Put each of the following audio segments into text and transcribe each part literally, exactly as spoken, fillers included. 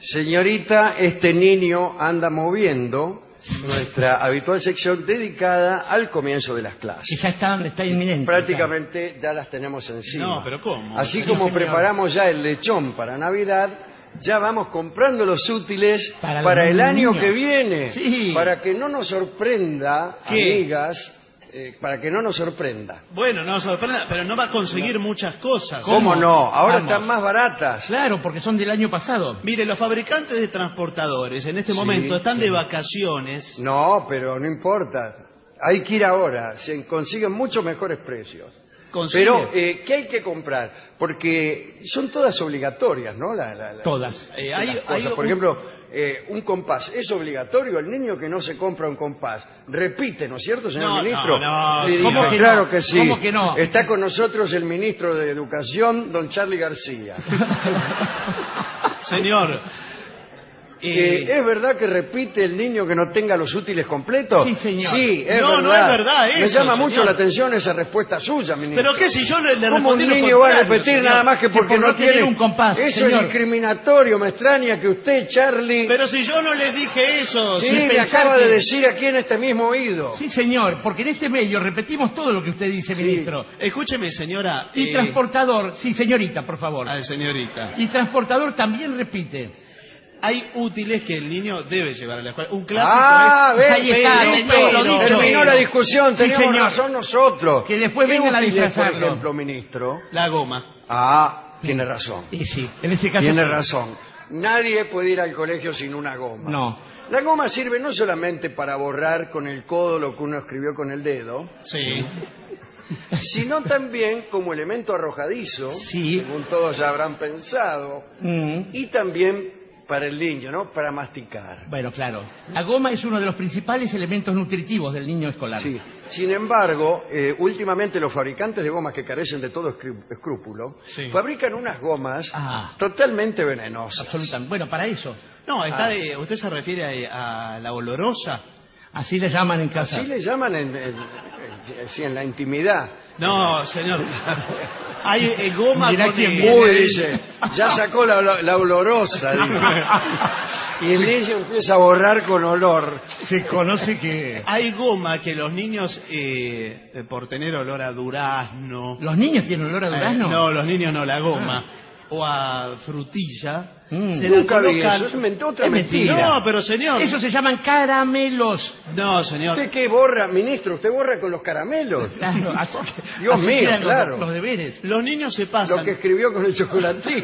Señorita, este niño anda moviendo nuestra habitual sección dedicada al comienzo de las clases. Y ya está, está inminente. Prácticamente ya. ya las tenemos encima. No, pero ¿cómo? Así Sí, como señor. preparamos ya el lechón para Navidad, ya vamos comprando los útiles Para para, los el año niños. que viene. Sí. Para que no nos sorprenda, ¿Qué? amigas, eh, para que no nos sorprenda. Bueno, no sorprenda, pero no va a conseguir muchas cosas. ¿Cómo, ¿Cómo? no? Ahora Vamos. están más baratas. Claro, porque son del año pasado. Mire, los fabricantes de transportadores en este Sí, momento están sí. de vacaciones. No, pero no importa. Hay que ir ahora. Se consiguen muchos mejores precios. Consigue- Pero, eh, ¿qué hay que comprar? Porque son todas obligatorias, ¿no? La- la- la- Todas. Eh, las hay, cosas. hay Por un- ejemplo, eh, un compás. ¿Es obligatorio? El niño que no se compra un compás repite, ¿no es cierto, señor No, ministro? no, no, Le ¿cómo digo, que claro no? que sí. ¿Cómo que no? Está con nosotros el ministro de Educación, don Charlie García. Señor, Eh, eh, ¿Es verdad que repite el niño que no tenga los útiles completos? Sí, señor. Sí, es No, verdad. no es verdad Me eso, llama señor. mucho la atención esa respuesta suya, ministro. pero qué si yo le, le ¿Cómo un respondí lo niño va a contrario, repetir señor? nada más que porque por no no tener tiene un compás, Eso señor. es discriminatorio. Me extraña que usted, Charlie, Pero si yo no les dije eso, sí, si- me pensar acaba que- de decir aquí en este mismo oído. Sí, señor, porque en este medio repetimos todo lo que usted dice, Sí. ministro. escúcheme, señora. Y eh, transportador, sí, señorita, por favor. Ay, señorita. Y transportador también repite. Hay útiles que el niño debe llevar a la escuela. Un clásico Ah, es... ve, Ahí está, pero, señor, lo pero, dicho. terminó la discusión, Sí, teníamos señor. razón nosotros. Que después ¿Qué vengan a útiles, disfrazarlo. por ejemplo, ministro? La goma. Ah, tiene razón. Y sí, en este caso. Tiene sí. razón. Nadie puede ir al colegio sin una goma. No. La goma sirve no solamente para borrar con el codo lo que uno escribió con el dedo, Sí. sino también como elemento arrojadizo, Sí. según todos ya habrán pensado, Mm. y también para el niño, ¿no? Para masticar. Bueno, claro. La goma es uno de los principales elementos nutritivos del niño escolar. Sí. Sin embargo, eh, últimamente los fabricantes de gomas que carecen de todo escru- escrúpulo Sí. fabrican unas gomas Ah. totalmente venenosas. Absolutamente. Bueno, para eso. No, está Ah. de- ¿usted se refiere a, a la olorosa? Así le llaman en casa. Así le llaman en, en- en- sí, en la intimidad. No, señor. Hay eh, goma Mirá con... quién eh, viene. Uy, dice, ya sacó la, la- la olorosa. digo. Y el niño empieza a borrar con olor. Se conoce que... Hay goma que los niños, eh, eh, por tener olor a durazno... ¿Los niños tienen olor a durazno? eh, no, los niños no, la goma. O a frutilla. Mm. se la Nunca vi colocan- eso, es ment- otra Es mentira. mentira. No, pero señor... Eso se llaman caramelos. No, señor. ¿Usted qué borra, ministro? ¿Usted borra con los caramelos? Claro, así que- Dios así mío, quedan los- claro. Los, deberes. Los niños se Lo pasan... que escribió con el chocolatín.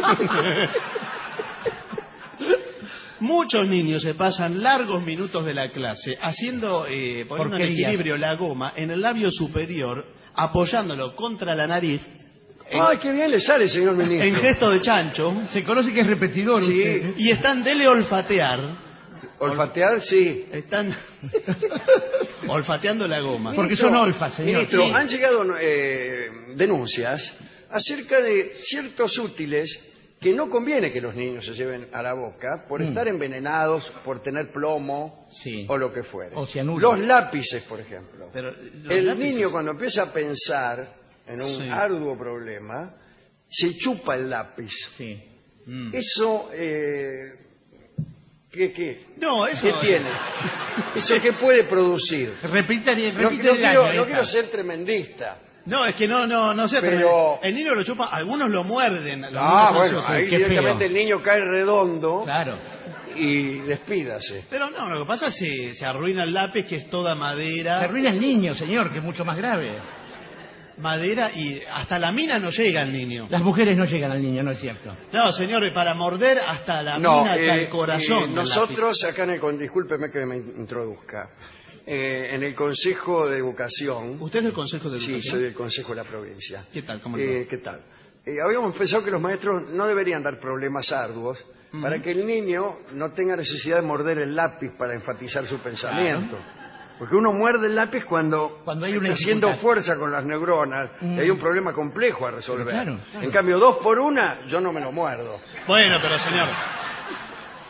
Muchos niños se pasan largos minutos de la clase haciendo, eh, poniendo en Porquerías. equilibrio la goma en el labio superior, apoyándolo contra la nariz, en, Ay, qué bien le sale, señor ministro. en gesto de chancho, Se conoce que es repetidor. Sí. usted. y están dele olfatear, Olfatear, sí. están olfateando la goma. Porque Ministro, son olfas, señor. Ministro, Sí. han llegado eh, denuncias acerca de ciertos útiles que no conviene que los niños se lleven a la boca por Mm. estar envenenados, por tener plomo Sí. o lo que fuere. O cianuro. Los lápices, por ejemplo. Pero los El lápices- niño cuando empieza a pensar en un Sí. arduo problema, se chupa el lápiz. Sí. Mm. Eso, eh, ¿qué, qué? No, eso... ¿Qué tiene? ¿Eso qué puede producir? Repite, repite No, no el quiero, año, ahí no está. quiero ser tremendista. No, es que no, no, no sé, Pero- el niño lo chupa, algunos lo muerden. los Ah, niños son bueno, sucios. ahí qué directamente feo. el niño cae redondo Claro. y despídase. Pero no, lo que pasa es que se, se arruina el lápiz, que es toda madera. Se arruina el niño, señor, que es mucho más grave. Madera y hasta la mina no llega el niño. Las mujeres no llegan al niño, ¿no es cierto? No, señor, para morder hasta la No, mina, hasta eh, el corazón. eh, del nosotros acá en el... con- Discúlpeme que me introduzca. Eh, en el Consejo de Educación... lápiz. ¿Usted es del Consejo de Sí, Educación? soy del Consejo de la Provincia. ¿Qué tal? ¿Cómo le va? Eh, ¿Qué tal? Eh, habíamos pensado que los maestros no deberían dar problemas arduos Ujú. para que el niño no tenga necesidad de morder el lápiz para enfatizar su pensamiento. Porque uno muerde el lápiz cuando, Cuando hay una está haciendo dificultad. fuerza con las neuronas Mm. y hay un problema complejo a resolver. Claro, claro. En cambio, dos por una, yo no me lo muerdo. Bueno, pero señor...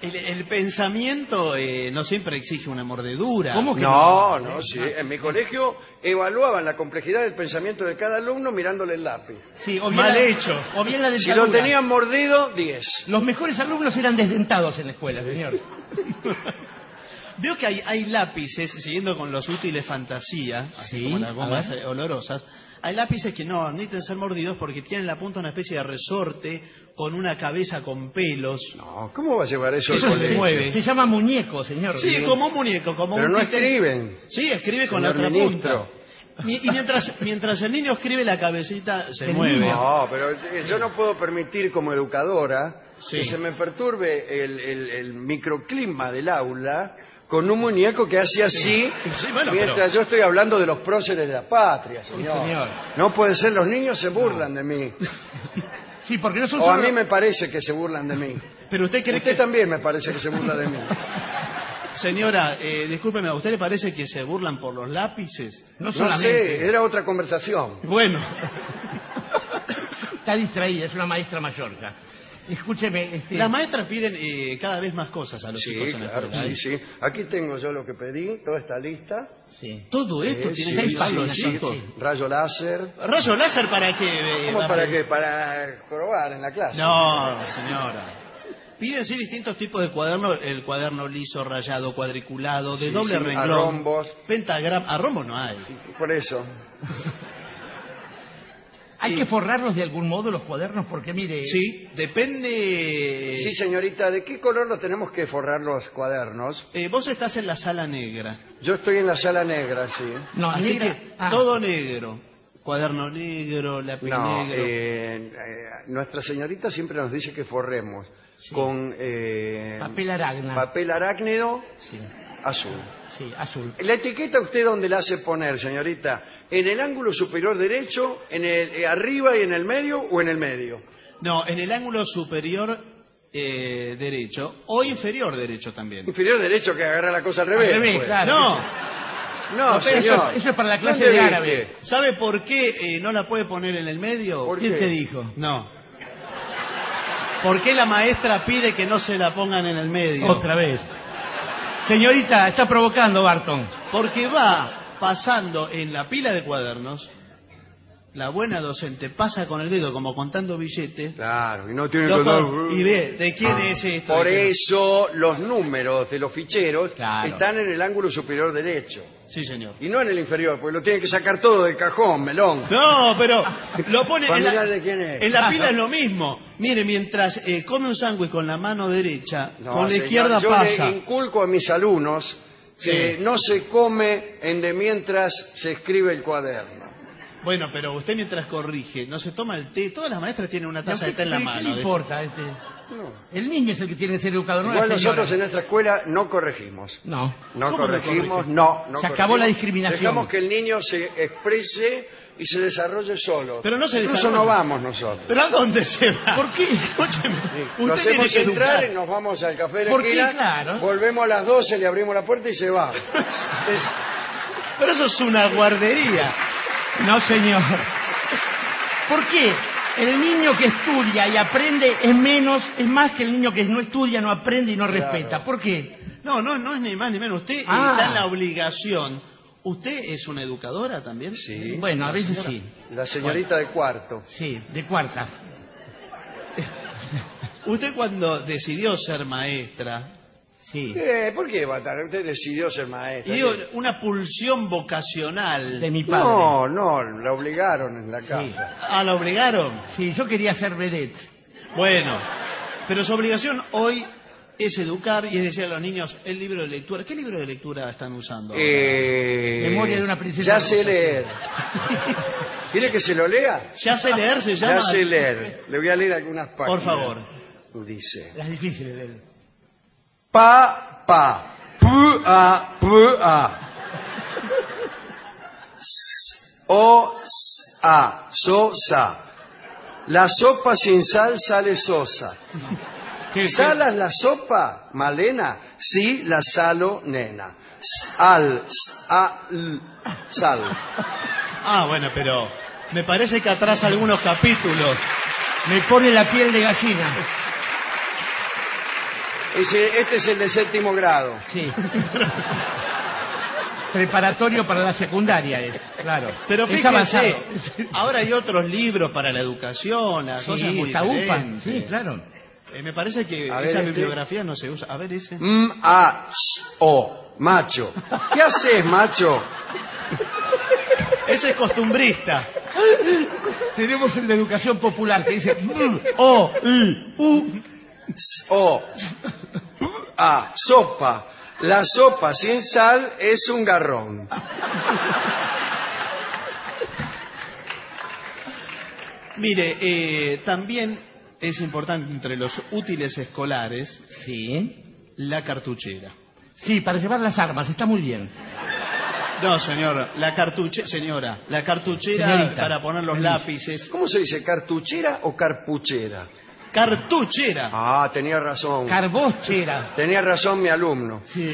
El, el pensamiento eh, no siempre exige una mordedura. ¿Cómo que No, no, sí. En mi colegio evaluaban la complejidad del pensamiento de cada alumno mirándole el lápiz. Sí, o bien Mal la- hecho. O bien la Si dentadura. lo tenían mordido, diez. Los mejores alumnos eran desdentados en la escuela, señor. Veo que hay, hay lápices, siguiendo con los útiles fantasía, así Sí, como las a gomas ver. eh, olorosas, hay lápices que no necesitan ser mordidos porque tienen la punta una especie de resorte con una cabeza con pelos. No, ¿cómo va a llevar eso al Eso se colegio? mueve. Se llama muñeco, señor. Sí, como un muñeco, como Pero un no títere. escriben. Sí, escribe con la Señor otra ministro. punta. Mi- Y mientras, mientras el niño escribe, la cabecita se El mueve. niño. No, pero eh, yo no puedo permitir como educadora Sí. que se me perturbe el, el- el microclima del aula con un muñeco que hace así Sí, bueno, mientras pero- yo estoy hablando de los próceres de la patria, señor. señor. No puede ser, los niños se burlan de mí. Sí, porque no son O a solo... mí me parece que se burlan de mí. Pero usted cree Usted que... también me parece que se burla de mí. Señora, eh, discúlpeme, ¿a usted le parece que se burlan por los lápices? No No solamente. sé, era otra conversación. Bueno, Está distraída, es una maestra mayor ya. Escúcheme, este... las maestras piden eh, cada vez más cosas a los Sí, chicos en la claro, escuela. sí, sí. Aquí tengo yo lo que pedí, toda esta lista. Sí. Todo esto Sí, tiene sí, que seis usar los páginas, chicos. sí. Rayo láser. ¿Rayo láser para qué? eh, ¿Cómo va- para qué? Para probar en la clase. No, señora. Piden sí distintos tipos de cuadernos, el cuaderno liso, rayado, cuadriculado, de Sí, doble sí, renglón, a rombos. pentagrama, a rombo no hay. Por eso. ¿Hay Sí. que forrarlos de algún modo los cuadernos? Porque mire... Sí, depende. Sí, señorita, ¿de qué color lo tenemos que forrar los cuadernos? Eh, vos estás en la sala negra, Yo estoy en la sala negra, sí. No, así negra- que ah, todo negro, cuaderno negro, lápiz No, negro. eh, eh, nuestra señorita siempre nos dice que forremos con eh, Papel arácnido. papel arácnido Sí, azul. sí, azul. ¿La etiqueta usted dónde la hace poner, señorita? ¿En el ángulo superior derecho, en el eh, arriba y en el medio o en el medio? No, en el ángulo superior eh, derecho o inferior derecho también. Inferior derecho, que agarra la cosa al revés. Al revés, pues. claro. No, No, No, pero eso- señor. eso es para la clase ¿Dónde de viste? árabe. ¿sabe por qué eh, no la puede poner en el medio? ¿Por ¿Quién qué? te dijo? No. ¿Por qué la maestra pide que no se la pongan en el medio? Otra vez. Señorita, está provocando, Barton. Porque va pasando en la pila de cuadernos, la buena docente pasa con el dedo como contando billetes, Claro, y no tiene loco, que... y ve de quién es esto. Por de quién- eso los números de los ficheros Claro. están en el ángulo superior derecho Sí, señor. y no en el inferior, porque lo tienen que sacar todo del cajón, melón. No, pero lo pone en la, Familiar de quién es. en la pila es lo mismo. Mire, mientras eh, come un sándwich con la mano derecha, No, con la señor, izquierda yo pasa. le inculco a mis alumnos que Sí. no se come en de mientras se escribe el cuaderno. Bueno, pero usted mientras corrige, no se toma el té. Todas las maestras tienen una taza ¿Qué- de té en la qué- mano. ¿Qué le de- importa? Este? No. El niño es el que tiene que ser educado, no Igual la señora. nosotros en nuestra escuela no corregimos. No. No ¿Cómo no corregimos, corrige? no, no Se acabó corregimos. la discriminación. Dejamos que el niño se exprese y se desarrolle solo. Pero no se Incluso desarrolla. no vamos nosotros. ¿Pero a dónde se va? ¿Por qué? Escúcheme, Lo usted tiene hacemos que entrar y educar. nos vamos al café de la ¿Por qué? esquina, Claro. volvemos a las doce, le abrimos la puerta y se va. Es- Pero eso es una guardería. No, señor. ¿Por qué? El niño que estudia y aprende es menos, es más que el niño que no estudia, no aprende y no Claro. respeta. ¿Por qué? No, no, no es ni más ni menos. Usted eh, Ah. está en la obligación. ¿Usted es una educadora también? Sí. Bueno, a veces sí. La señorita de cuarto. Sí, de cuarta. Usted cuando decidió ser maestra, Sí. Eh, ¿Por qué va a estar? Usted decidió ser maestra. y digo, una pulsión vocacional, De mi padre. No, no, la obligaron en la Sí. casa. ¿ah, la obligaron? Sí, yo quería ser vedette. Bueno, pero su obligación hoy es educar y es decir a los niños el libro de lectura. ¿Qué libro de lectura están usando? ahora? Eh, Memoria de una princesa Ya sé rosa. leer. ¿Quiere que se lo lea? ¿Ya sé leer se llama? Ya sé leer. Le voy a leer algunas páginas. Por favor. Dice: Las difíciles de él. pa, pa, pu, a, pu, a. S, o, s, a, so, sa. La sopa sin sal sale sosa. ¿Qué- ¿Salas la sopa, Malena? Sí, la salo, nena. Sal, sal, sal. Ah, bueno, pero me parece que atrasa algunos capítulos. Me pone la piel de gallina. Ese, este es el de séptimo grado. Sí. Preparatorio para la secundaria es, claro. Pero es fíjense, avanzado. ahora hay otros libros para la educación, las cosas Sí, muy está UPA. diferentes. Sí, claro. Eh, me parece que A ver, esa este. bibliografía no se usa. A ver ese. M A S O, macho. ¿Qué haces, macho? Ese es costumbrista. Tenemos el de educación popular que dice M, O, I, U. S O. A, sopa. La sopa sin sal es un garrón. Mire, eh, también es importante entre los útiles escolares Sí. la cartuchera. Sí, para llevar las armas, está muy bien. No, señor, la cartuchera, señora, la cartuchera Señorita. para poner los Señorita. lápices. ¿Cómo se dice? ¿Cartuchera o carpuchera? Cartuchera. Ah, tenía razón. Carbochera. Tenía razón mi alumno. Sí.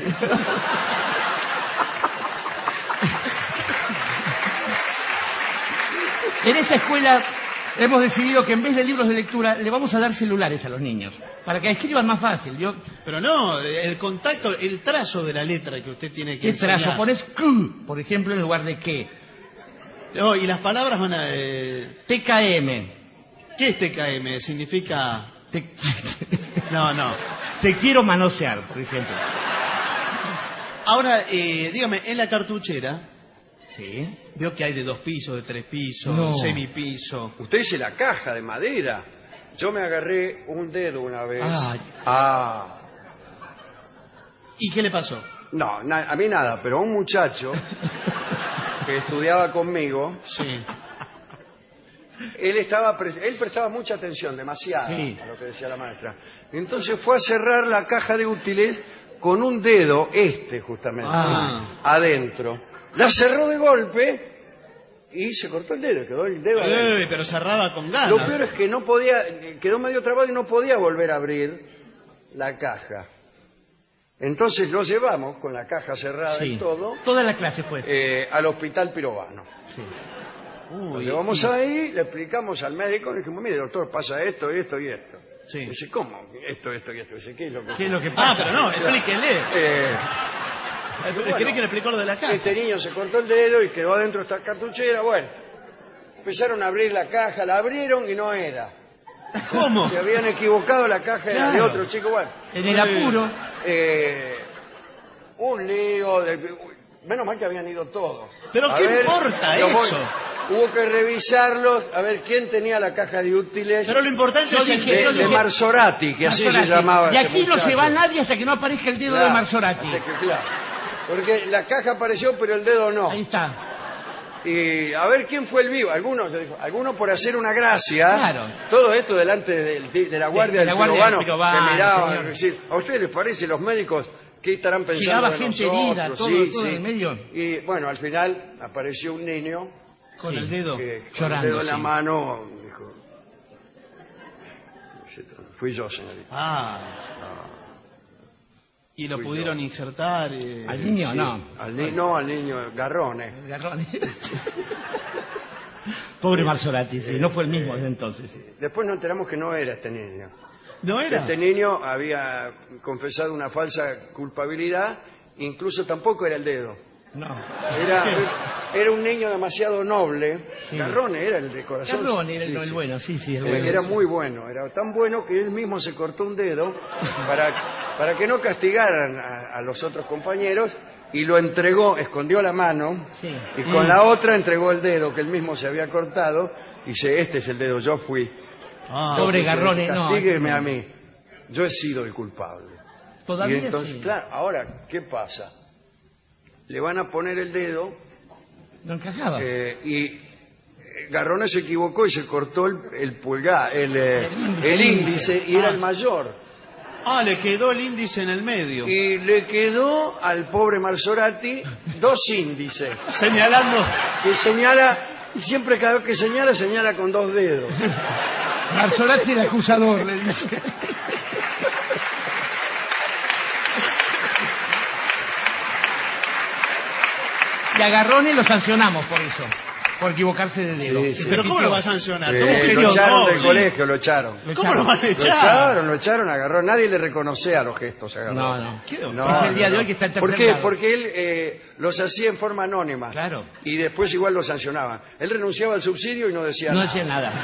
En esta escuela hemos decidido que en vez de libros de lectura le vamos a dar celulares a los niños para que escriban más fácil. Yo, Pero no, el contacto, el trazo de la letra que usted tiene que ¿qué trazo? enseñar. Pones Q, por ejemplo, en lugar de qué. No, y las palabras van a... eh, T K M. ¿Qué es T K M? Significa... Te, No, no. te quiero manosear, por ejemplo. Ahora, eh, dígame, en la cartuchera, Sí. veo que hay de dos pisos, de tres pisos, No. semipiso. Usted dice la caja de madera. Yo me agarré un dedo una vez. Ay. Ah. ¿Y qué le pasó? No, na- a mí nada, pero a un muchacho que estudiaba conmigo, Sí. él estaba pre- él prestaba mucha atención, demasiada, Sí. a lo que decía la maestra. Entonces fue a cerrar la caja de útiles con un dedo, este justamente, Ah. adentro. La cerró de golpe y se cortó el dedo, quedó el dedo adentro. Uy, pero cerraba con ganas. Lo peor es que no podía, quedó medio trabado y no podía volver a abrir la caja. Entonces lo llevamos con la caja cerrada Sí. y todo Toda la clase fue. eh, al hospital Pirovano. Sí. Lo Uy, llevamos y- ahí, le explicamos al médico, le dijimos, mire doctor, pasa esto, esto y esto. Sí. Dice, ¿cómo? Esto, esto y esto. Dice, ¿qué es lo que ¿Qué es lo que Ah, pasa? pero no, explíquele. Eh, ¿Quiere que le explique lo de la caja? este niño se cortó el dedo y quedó adentro de esta cartuchera. Bueno, empezaron a abrir la caja, la abrieron y no era. ¿Cómo? Se habían equivocado, la caja era de Claro. otro chico. Bueno, En el apuro. eh, un lío. De, uy, menos mal que habían ido todos. ¿Pero A qué ver, importa los voy- eso? Hubo que revisarlos, a ver quién tenía la caja de útiles Pero lo importante Yo es el dije- de, yo de dije- Marzorati, que así se Marzorati. llamaba. De este aquí no se muchacho. va nadie hasta que no aparezca el dedo Claro, de Marzorati. así que, claro. Porque la caja apareció, pero el dedo no. Ahí está. Y a ver quién fue el vivo. Algunos, dijo, algunos por hacer una gracia. Claro. Todo esto delante del- de, la guardia De la del guardia del Pirovano, Pirovano, que miraban. señor. Es decir, ¿a ustedes les parece los médicos qué estarán pensando Llegaba de gente nosotros? herida, todo- Sí, todo sí. en el medio. Y bueno, al final apareció un niño con Sí. el dedo. que con Llorando, el dedo en la sí. mano dijo, fui yo, señorita. Ah. Y lo Fui pudieron yo. injertar. eh, Al niño Sí, no. Al ni- no, al niño Garrone. El garrón. Pobre Marzorati, sí, no fue el mismo desde entonces. sí. Después nos enteramos que no era este niño. ¿No era? Este niño había confesado una falsa culpabilidad, incluso tampoco era el dedo. No. Era, era un niño demasiado noble. Sí. Garrone era el de corazón. Garrón era el, Sí, el sí. bueno, sí, sí, el Eh, bueno. Era muy bueno, era tan bueno que él mismo se cortó un dedo para, para que no castigaran a, a los otros compañeros y lo entregó, escondió la mano Sí. y con Mm. la otra entregó el dedo que él mismo se había cortado y dice, este es el dedo, yo fui. Ah, Pobre Dice, Garrone, no. Castígueme a mí, yo he sido el culpable. Todavía Y entonces, sí. claro, ahora, ¿qué pasa? Le van a poner el dedo No encajaba. eh, y eh, Garrone se equivocó y se cortó el, el pulgar, el, eh, El índice, el el índice, índice. y era Ah. el mayor. Ah, le quedó el índice en el medio. Y le quedó al pobre Marzorati dos índices Señalando. que señala, y siempre cada vez que señala, señala con dos dedos. Marzorati el acusador, le dice. Y a Garrone lo sancionamos por eso. por equivocarse de dedo. Sí, sí. ¿Pero cómo lo va a sancionar? Sí, ¿Cómo que lo dio echaron del doble? colegio, lo echaron. Lo ¿Cómo lo van a Lo echar? echaron, lo echaron, agarró. Nadie le reconocía los gestos, agarró. No, no. ¿Qué doble? No, Es el día no, de hoy no. que está en ¿Por tercer qué? grado. Porque él eh, los hacía en forma anónima. Claro. Y después igual lo sancionaban. Él renunciaba al subsidio y no decía No nada. decía nada.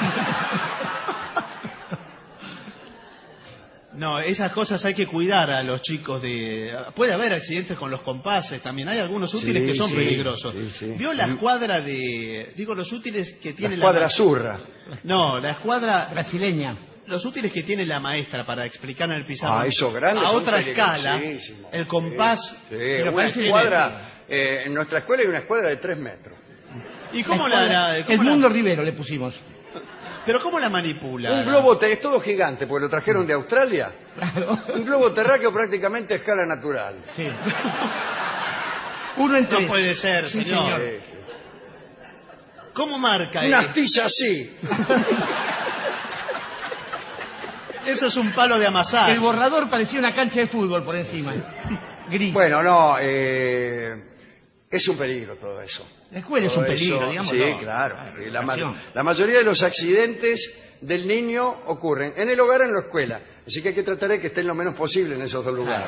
No, esas cosas hay que cuidar a los chicos de... Puede haber accidentes con los compases también. Hay algunos útiles Sí, que son sí, peligrosos. sí, sí. ¿Vio la escuadra de... Digo, los útiles que La tiene la... escuadra zurra. No, la escuadra... Brasileña. Los útiles que tiene la maestra para explicar en el pizarrón. Ah, esos grandes A son otra escala, peligrosísimos. el compás... Sí, Pero una parece escuadra... eh, en nuestra escuela hay una escuadra de tres metros. ¿Y cómo la... la- cómo El la- mundo Rivero le pusimos. Pero ¿cómo la manipula? Un globo, te- es todo gigante, porque lo trajeron de Australia. Claro. Un globo terráqueo prácticamente a escala natural. Sí. Uno en No tres. puede ser, Sí, señor. Sí, sí. ¿Cómo marca? Una eh? astilla así. Eso es un palo de amasar. El borrador parecía una cancha de fútbol por encima. Gris. Bueno, no, eh, es un peligro todo eso. La escuela es Todo un peligro, eso, digamos. Sí, no. claro. Y La, ma- educación. la mayoría de los accidentes del niño ocurren en el hogar o en la escuela. Así que hay que tratar de que estén lo menos posible en esos dos lugares.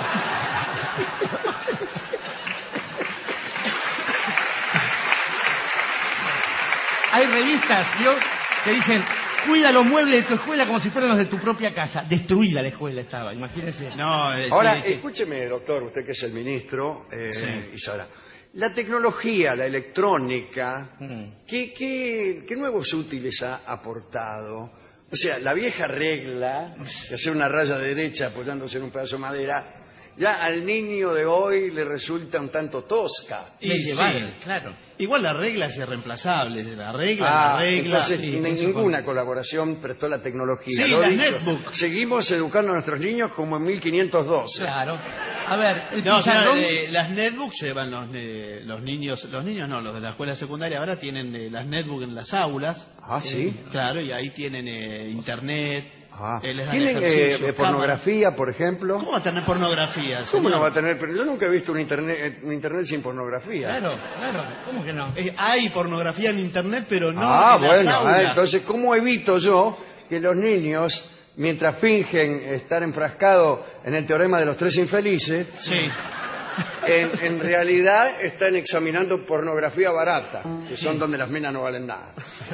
Hay revistas, ¿vio? Que dicen, cuida los muebles de tu escuela como si fueran los de tu propia casa. Destruida la escuela estaba, imagínense. No, eh, Ahora, sí, que- escúcheme, doctor, usted que es el ministro, eh, Sí. y sabrá. La tecnología, la electrónica, Mm. ¿qué, qué, qué nuevos útiles ha aportado? O sea, la vieja regla de hacer una raya derecha apoyándose en un pedazo de madera, ya al niño de hoy le resulta un tanto tosca. y Medieval, sí. claro. Igual la regla es irreemplazable. La regla, Ah, la regla. entonces sí, ni- eso ninguna colaboración prestó la tecnología. Sí, Lo las dicho, netbook. Seguimos educando a nuestros niños como en mil quinientos doce. Claro. A ver, el No, pizarrón... señor, eh, las netbooks llevan los, eh, los niños, los niños no, los de la escuela secundaria ahora tienen eh, las netbooks en las aulas. Ah, sí. Claro, y ahí tienen eh, internet. Ah. eh, les dan ¿Tienen eh, ejercicios, eh, cámara. pornografía, por ejemplo? ¿Cómo va a tener pornografía? ¿Cómo señor? no va a tener? Pero yo nunca he visto un internet, eh, un internet sin pornografía. Claro, claro. ¿Cómo que no? Eh, hay pornografía en internet, pero no ah, en las bueno. aulas. ah, entonces, ¿cómo evito yo que los niños, mientras fingen estar enfrascados en el teorema de los tres infelices, Sí. en, en realidad están examinando pornografía barata, que son donde las minas no valen nada?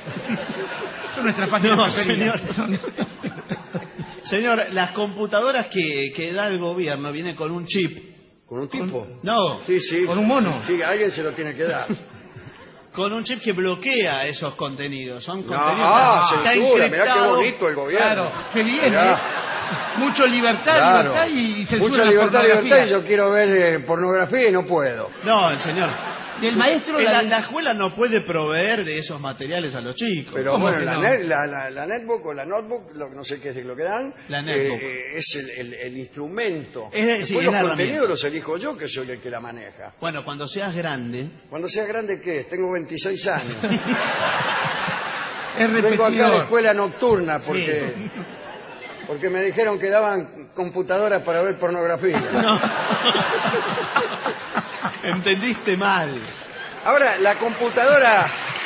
Son nuestras páginas No, preferidas. señor. Señor, las computadoras que, que da el gobierno vienen con un chip. ¿Con un tipo? No, Sí, sí. Con un mono. Sí, alguien se lo tiene que dar. con un chip que bloquea esos contenidos. Son No, contenidos ah, está censura, mirá qué encriptado. bonito el gobierno. Claro, qué bien, Mirá. ¿eh? Mucho libertad, Claro. libertad y censura Mucha la libertad, pornografía. libertad, y yo quiero ver eh, pornografía y no puedo. No, el señor. Y el maestro... Eh, la- La, la escuela no puede proveer de esos materiales a los chicos. Pero ¿Cómo bueno, que la, no? net- la, la- la netbook o la notebook, lo, no sé qué es lo que dan, La netbook. eh, es el, el- el instrumento. Es- Después sí, los es la contenidos herramienta. los elijo yo, que soy el que la maneja. Bueno, cuando seas grande, Cuando sea grande, ¿qué? Tengo veintiséis años. Es Vengo acá a la repetidor. escuela nocturna porque, porque me dijeron que daban computadoras para ver pornografía. entendiste mal. Ahora, la computadora...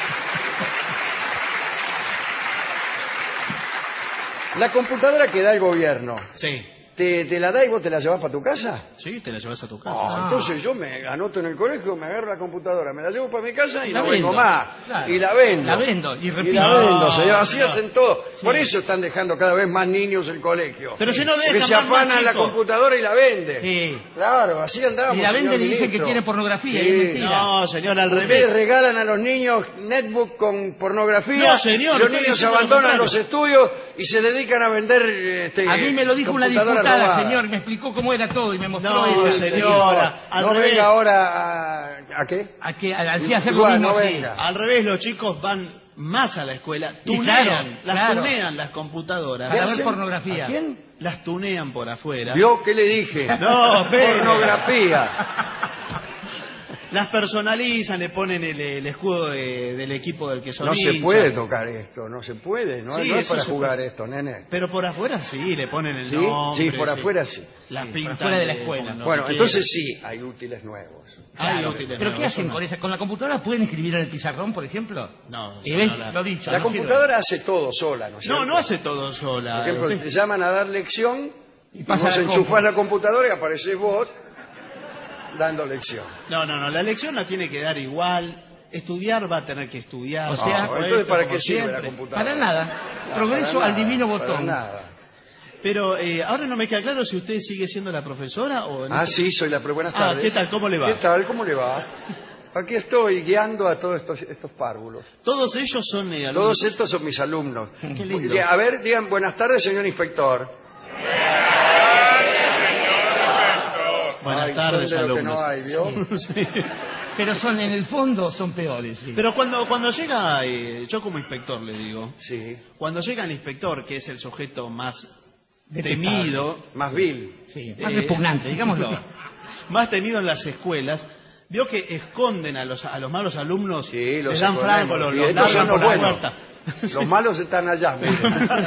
La computadora que da el gobierno, Sí. ¿te, te la da y vos te la llevas para tu casa? Sí, te la llevas a tu casa. Ah, sí. entonces yo me anoto en el colegio, me agarro la computadora, me la llevo para mi casa y La no vengo vendo, más. claro. Y la vendo. La vendo, y Y repito. la vendo, No, señor. Así no. hacen todo. Por eso están dejando cada vez más niños el colegio. Pero si no Porque dejan se más, más afanan la chicos. computadora y la venden. Sí. Claro, así andamos. Y la venden señor y dicen que ministro. tiene pornografía, Sí. y es mentira. No, señor, al Ustedes revés. regalan a los niños netbook con pornografía. No, señor, y los estoy niños diciendo lo abandonan contrario. los estudios y se dedican a vender. Este, A mí me lo dijo una computadoras diputada, robadas. señor, me explicó cómo era todo y me mostró... No, el- señora, al no revés. venga ahora a, ¿a qué? A que así hacer lo Igual, mismo, no sí. venga. Al revés, los chicos van más a la escuela, Y tunean, claro, las claro. tunean las computadoras, Para ver hacen? pornografía. ¿A quién? las tunean por afuera. ¿Vio qué le dije? No, espere. Pornografía. Las personalizan, le ponen el, el escudo de, del equipo del que son No hinchas. se puede tocar esto, no se puede, no, Sí, no es eso para se jugar puede. esto, nene. Pero por afuera sí, le ponen el ¿Sí? nombre. Sí, por afuera sí. La Sí, pintan por afuera de la de- escuela. como lo Bueno, que entonces sí, hay útiles nuevos. Hay Claro. útiles ¿Pero nuevos, qué hacen eso con no. esa? ¿Con la computadora pueden escribir en el pizarrón, por ejemplo? No, Y eso ves, no la- lo dicho. La no computadora hace todo sola, ¿no es cierto? No, no hace todo sola. Por ejemplo, Usted- te llaman a dar lección Y y pasa vos la enchufás compu. la computadora y apareces vos dando lección. No, no, no, la lección la tiene que dar igual. Estudiar va a tener que estudiar. O sea, No, por entonces, esto, ¿para como qué sirve siempre. la computadora? Para nada. No, Progreso para al nada, divino para botón. nada. Pero eh, ahora no me queda claro si usted sigue siendo la profesora o... en Ah, este- sí, soy la... Buenas Ah, tardes. ¿qué tal? ¿Cómo le va? ¿Qué tal? ¿Cómo le va? Aquí estoy guiando a todos estos, estos párvulos. Todos ellos son eh, alumnos. Todos estos son mis alumnos. Qué lindo. Di- A ver, digan buenas tardes, señor inspector. Buenas Ay, tardes, son de lo que alumnos. no hay, ¿vio? Sí. Pero son, en el fondo, son peores. Sí. Pero cuando, cuando llega, eh, yo como inspector le digo, Sí, cuando llega el inspector, que es el sujeto más Detestable. temido, más vil. Sí, más Eh. repugnante, digámoslo. más temido en las escuelas, vio que esconden a los, a los malos alumnos, Sí, los les dan escondemos. franco, los, Y los estos son largan por los la buenos. puerta. Los malos están allá, miren.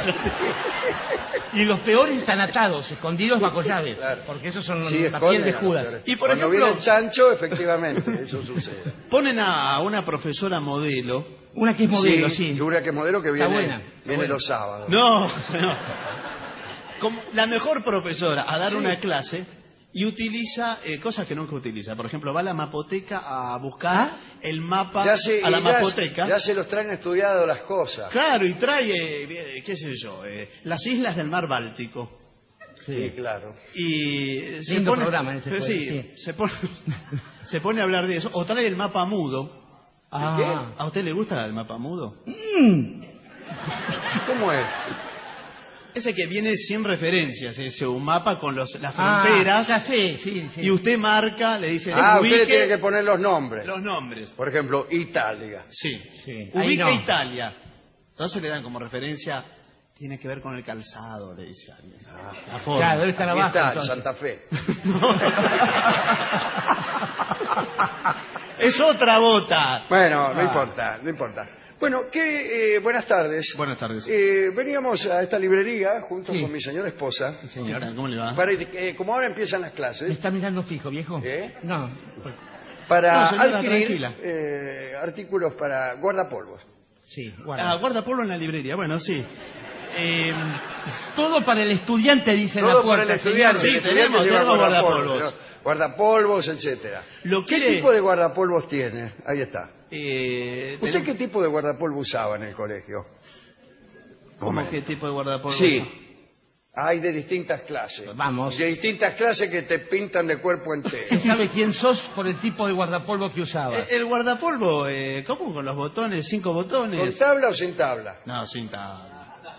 Y los peores están atados, escondidos bajo llave. Claro. Porque esos son Sí, la piel de esconden a los Judas. peores. Y por Cuando ejemplo- viene el chancho, efectivamente, eso sucede. Ponen a, a una profesora modelo. Una que es modelo, sí. Figura que modelo que viene, buena, está viene buena. los sábados. No, no. Como la mejor profesora a dar Sí. una clase y utiliza eh, cosas que nunca utiliza. Por ejemplo, va a la mapoteca a buscar ¿Ah? el mapa Ya se, a la y ya, mapoteca. ya se los traen estudiado las cosas. Claro, y trae, eh, qué sé yo, eh, las islas del mar Báltico. Sí, claro. Y se Lindo pone, programa ese pero fue, sí, sí. Se, pone, se pone a hablar de eso. O trae el mapa mudo. Ah. ¿A usted le gusta el mapa mudo? ¿Cómo es? Ese que viene sin referencias, es un mapa con los, las Ah, fronteras. ya sé, sí, sí. Y usted marca, le dice, Ah, usted ubique tiene que poner los nombres. los nombres. Por ejemplo, Italia. Sí. Sí, ahí Ubique no. Italia. Entonces le dan como referencia, tiene que ver con el calzado, le dice alguien. La forma. Claro, debe estar Aquí abajo. está, entonces. Santa Fe. Es otra bota. Bueno, no Ah. importa, no importa. Bueno, que, eh, buenas tardes. Buenas tardes. Eh, veníamos a esta librería junto Sí. con mi señora esposa. Señora, ¿cómo le va? Para, eh, como ahora empiezan las ¿Me clases, está mirando fijo, viejo? ¿Eh? No. para No, señora, adquirir tranquila. eh, artículos para guardapolvos. Sí, Ah, guarda. guardapolvo en la librería. Bueno, sí. Eh, Todo para el estudiante, dice Todo la puerta. para el estudiante. Sí, el estudiante tenemos, lleva tenemos guardapolvos, guardapolvos. ¿no? Guardapolvos, etcétera. Lo ¿Qué quiere- tipo de guardapolvos tiene? Ahí está. eh, ¿Usted tenemos- qué tipo de guardapolvo usaba en el colegio? ¿Cómo Come. qué tipo de guardapolvo? Sí. Hay de distintas clases. Vamos. De distintas clases que te pintan de cuerpo entero. Se sabe quién sos por el tipo de guardapolvo que Eh, usabas. El guardapolvo, eh, ¿cómo? Con los botones, cinco ¿Con botones. tabla o sin tabla? No, sin tabla.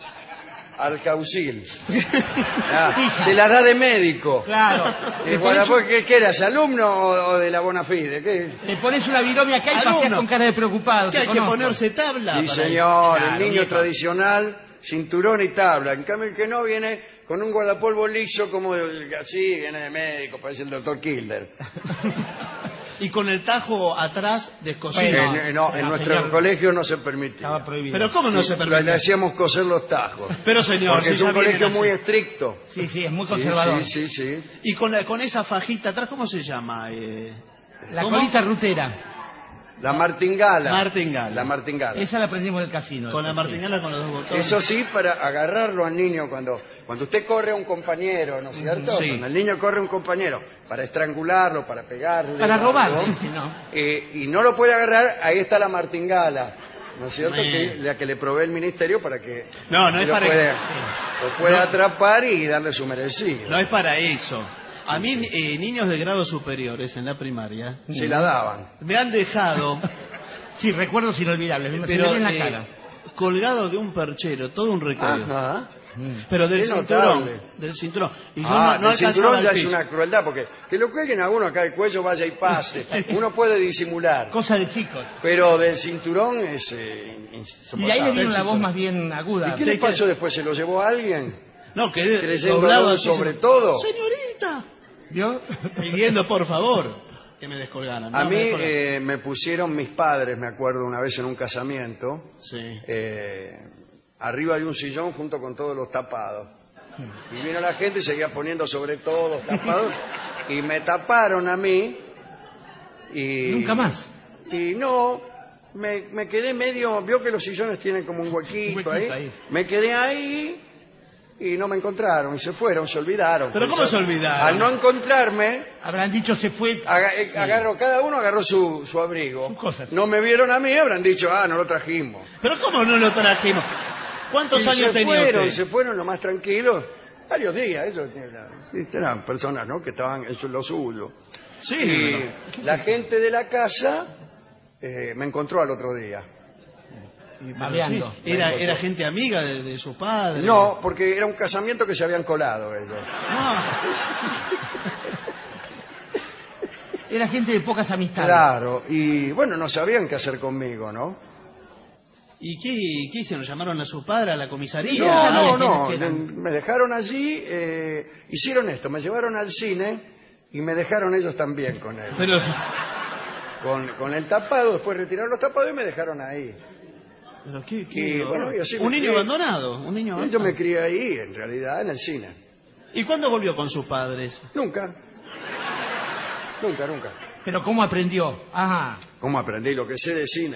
Alcaucil. Ah, se la da de médico. Claro. Eh, Le bueno, pones, pues, ¿qué, qué eras, alumno o, o de la Bonafide? ¿Qué? le pones una viromia acá y paseas Alumno. con cara de preocupado. ¿Qué te hay que conozco. ponerse tabla? Sí, para señor, Claro, el niño viejo. tradicional, cinturón y tabla. En cambio, el que no viene con un guardapolvo liso como el- así, viene de médico, parece el doctor Kilder. Y con el tajo atrás descosido. Bueno, En, en- no, en señor, nuestro señor. colegio no se permitía. Estaba prohibido. Pero ¿cómo no Sí, se le permite? hacíamos coser los tajos. Pero señor, Porque si es un ya vienen colegio así. muy estricto. Sí, sí, es muy Sí, conservador. sí, sí, sí. Y con, la- con esa fajita atrás, ¿cómo se llama? Eh, La ¿Cómo? colita rutera. La martingala. Martingala. La martingala. Esa la aprendimos del casino. Con la Sí. martingala con los dos botones. Eso sí, para agarrarlo al niño cuando, cuando usted corre a un compañero, ¿no es cierto? Sí. Cuando el niño corre a un compañero, para estrangularlo, para pegarle. Para o robar, algo, sí, sí, no. eh, y no lo puede agarrar, ahí está la martingala, ¿no es cierto? Eh. Que, la que le provee el ministerio para que, No, no que es lo, para- pueda, sí. lo pueda No. atrapar y darle su merecido. No es para eso. A mí, eh, niños de grados superiores en la primaria, Se la daban. me han dejado, Sí, recuerdos inolvidables. Me se me pero ve en la eh, cara. colgado de un perchero, todo un recreo. Ajá. Pero del Qué cinturón. notable. Del cinturón. Y yo Ah, no, no del alcanzaba cinturón el ya es piso. una crueldad, porque que lo cuelguen a uno acá el cuello, vaya y pase. Uno puede disimular, Cosa de chicos. pero del cinturón es eh, Y insoportable. de ahí le vino la voz más bien aguda. ¿Y qué le pasó después? ¿Se lo llevó a alguien? No, quedé Creyendo doblado todo así, sobre se- todo. Señorita. ¿Vio? Pidiendo por favor. que me descolgaran. A No, mí me descolgaran. eh, me pusieron mis padres, me acuerdo, una vez en un casamiento, Sí. eh, arriba de un sillón junto con todos los tapados. Y vino la gente y seguía poniendo sobre todos tapados y me taparon a mí y... Nunca más. Y no, me, me quedé medio... Vio que los sillones tienen como un huequito, Un huequito ahí. ahí. Me quedé ahí y no me encontraron y se fueron, se olvidaron. ¿Pero cómo se olvidaron? Al no encontrarme... Habrán dicho se fue. Aga- eh, Sí. agarró, cada uno agarró su, su abrigo. Sus cosas. No me vieron a mí, habrán dicho, ah, no lo trajimos. ¿Pero cómo no lo trajimos? ¿Cuántos Y años se tenía fueron, usted? se fueron lo más tranquilos. Varios días, ellos eran, eran personas, ¿no? Que estaban en su- lo suyo. Sí. Y bueno. la gente de la casa eh, me encontró al otro día. Babeando. Sí. Era, era gente amiga de, de su padre. No, porque era un casamiento que se habían colado ellos. Ah, Era gente de pocas amistades. Claro, y bueno, no sabían qué hacer conmigo, ¿no? ¿Y qué, qué hicieron? ¿Llamaron a su padre a la comisaría? Ya No, no, sabía no, quiénes eran. me dejaron allí, eh, hicieron esto, me llevaron al cine y me dejaron ellos también con él. Pero, Con, con el tapado, después retiraron los tapados y me dejaron ahí. pero qué, Y, qué bueno, horror. y así me un niño crié. abandonado, un niño Yo abandonado. me crié ahí, en realidad, en el cine. ¿Y cuándo volvió con sus padres? Nunca. Nunca, nunca. Pero ¿cómo aprendió? Ajá. ¿Cómo aprendí lo que sé de cine?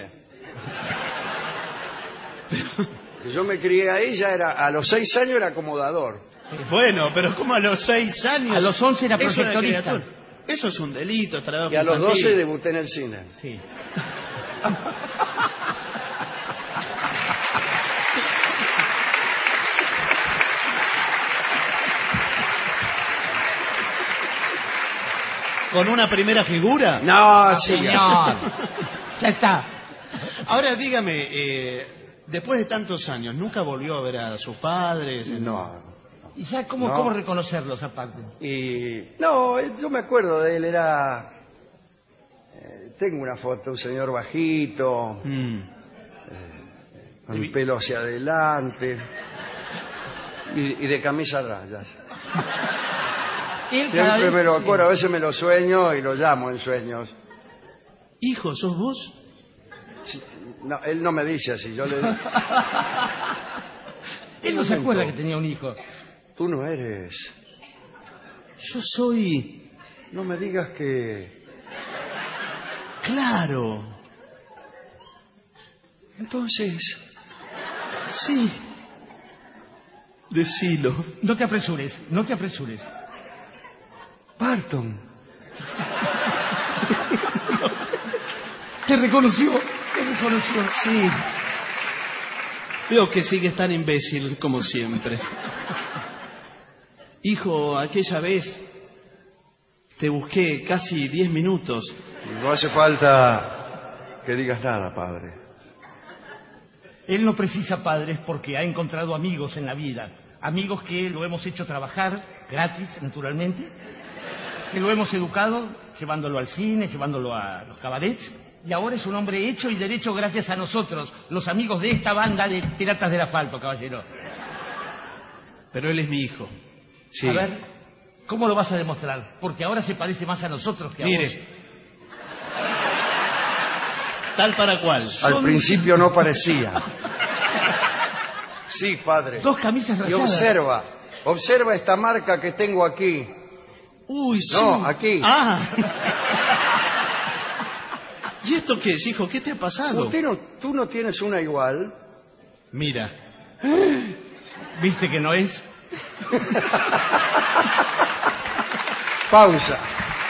Que yo me crié ahí, ya era, a los seis años era acomodador. Bueno, pero como a los seis años. A los once era Eso proyectorista. criatura. Eso es un delito, trabajo Y a los infantil. doce debuté en el cine. Sí. ¿Con una primera figura? No, sí. Señor. Ya está. Ahora dígame, eh, después de tantos años, ¿nunca volvió a ver a sus padres? No. ¿Y ya cómo, No. cómo reconocerlos aparte? Y no, yo me acuerdo de él, era... eh, tengo una foto, un señor bajito, Mm. con el pelo hacia adelante y, y de camisa a rayas. Él cada Siempre vez- me lo sí. acuerdo, a veces me lo sueño y lo llamo en sueños. Hijo, ¿sos vos? No, él no me dice así, yo le digo, Él no se Un momento. acuerda que tenía un hijo. tú no eres, Yo soy... no me digas que... Claro. Entonces, Sí. Decilo. No te apresures, no te apresures. Barton, Te reconoció, te reconoció. Sí. Veo que sigues tan imbécil como siempre. Hijo, aquella vez te busqué casi diez minutos. no hace falta que digas nada, padre. Él no precisa padres porque ha encontrado amigos en la vida. Amigos que lo hemos hecho trabajar gratis, naturalmente. Que lo hemos educado, llevándolo al cine, llevándolo a los cabarets. Y ahora es un hombre hecho y derecho gracias a nosotros, los amigos de esta banda de Piratas del Asfalto, caballero. Pero él es mi hijo. Sí. A ver, ¿cómo lo vas a demostrar? Porque ahora se parece más a nosotros que a Mire. vos. Tal para cual. Al Son- principio no parecía. Sí, padre. Dos camisas Y rayadas. observa, observa esta marca que tengo aquí. Uy, sí. No, aquí. Ah. ¿Y esto qué es, hijo? ¿Qué te ha pasado? ¿Usted no, ¿Tú no tienes una igual? Mira. ¿Viste que no es? Pausa.